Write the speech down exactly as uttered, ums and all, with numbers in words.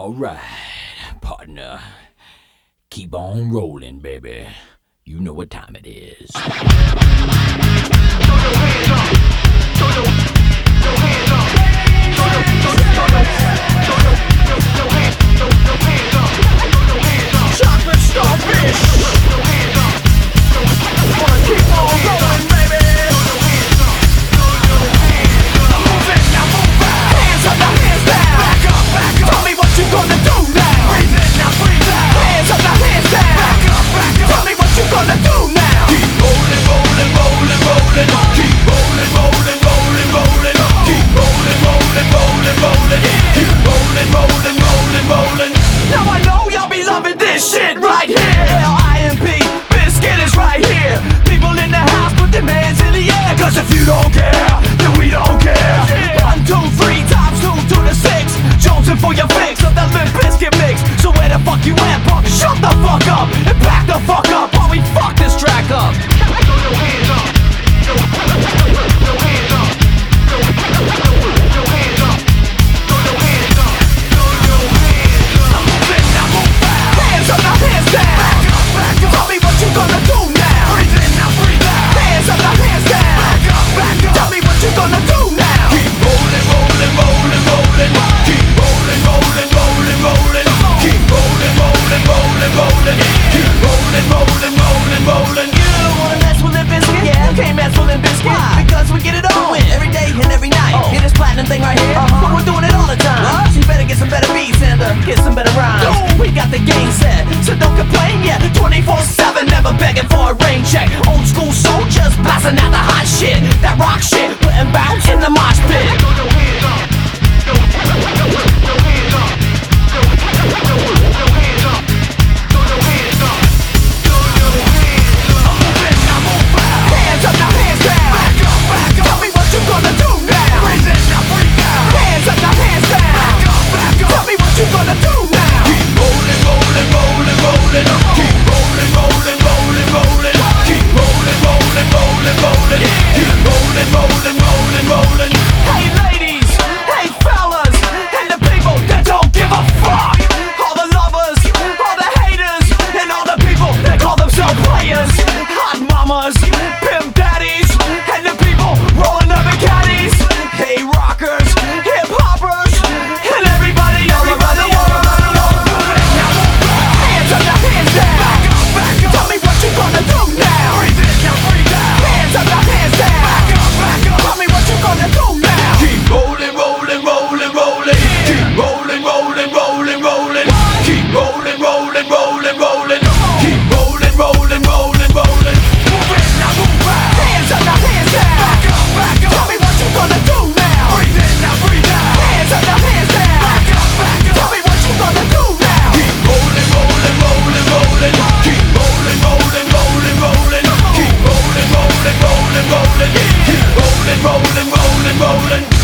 Alright, partner. Keep on rolling, baby. You know what time it is. Throw your hands up. Throw your, your hands up. Throw your, throw your, throw your, throw your, your, your hands, your, your hands up. Throw your hands up. Chocolate starfish. Throw your hands up. Wanna keep on rolling, baby. Throw your hands up. Throw your hands up. Move it, now move out. Hands up, now hands down. Back up, back up. Tell me what you gonna do now. Breathe in, now breathe out. Hands up, now hands down. Back up, back up. Tell me what you gonna do now. Keep rolling, rolling, rolling, rolling. Keep rolling, rolling, rolling, rolling. Keep rolling, rolling, rolling, rolling. Keep rolling, rolling, rolling, rolling. Now I know y'all be loving this shit right here. L I M P, Biscuit is right here. People in the house put their hands in the air. Cause if you don't care, then we don't care. One, two, three, times two to the six. Jonesing for your fix of that Limp Bizkit mix. So where the fuck you at, punk? Shut the fuck up and back the fuck up while we fuck this track up. Throw your hands up. Throw your hands up. Throw your hands up. Throw your hands up. Throw your hands up. Move it, now move out. Hands up, now hands down. Back up, back up. Tell me what you gonna do now. Breathe in, now breathe out. Hands up, now hands down. Back up, back up. Tell me what you gonna do now. Keep rolling, rolling, rolling, rolling. Keep rolling, rolling, rolling, rolling. Keep rolling, rolling, rolling, rolling. Keep rolling, rolling, rolling, rolling. You don't wanna mess with Limp Bizkit? Yeah, can't mess with Limp Bizkit. Why? Because we get it on every day and every night. Oh. Get this platinum thing right here, uh-huh. But we're doing it all the time. What? So you better get some better beats and uh, get some better rhymes. Ooh. We got the game set, so don't complain. Yeah, twenty-four seven, never begging for a rain check. Old school soldiers blasting out the hot shit, that rock shit, putting bounce in the mosh pit. Throw your hands up. Throw your hands up. Throw your hands up. Throw your hands up. Throw your hands up. Move it, now move out. Hands up, now hands down. Back up, back up. Tell me what you gonna do now. Breathe in, now breathe out. Hands up, now hands down. Back up, back up. Tell me what you gonna do now. Keep rolling, rolling, rolling, rolling. Keep rolling, rolling, rolling, rolling. Keep rolling, rolling, rolling, rolling. Keep rolling, rolling, rolling, rolling. Hey ladies, hey fellas, and the people that don't give a fuck. All the lovers, all the haters, and all the people that call themselves players. Hot mamas, pimp daddies, and the people rolling up in caddies. Hey rockers, hip hoppers, and everybody, everybody, everybody, everybody. Hands up, now hands down. Back up, back up. Tell me what you gonna do now. Breathe in, now breathe out. Hands up, now hands down. Back up, back up. Tell me what you gonna do now. Keep rolling, rolling, rolling, rolling. Keep rolling, rolling, rolling, rolling. Keep rolling, rolling, rolling, rolling. Keep rolling, rolling, rolling, rolling. Move it, now move out. Hands up, now hands down. Back up, back up. Tell me what you gonna do now. Breathe in, now breathe out. Hands up, now hands down. Back up, back up. Tell me what you gonna do now. Keep rolling, rolling, rolling, rolling. Keep rolling, rolling, rolling, rolling. Keep rolling, rolling, rolling, rolling. Keep rolling, rolling, rolling, rolling.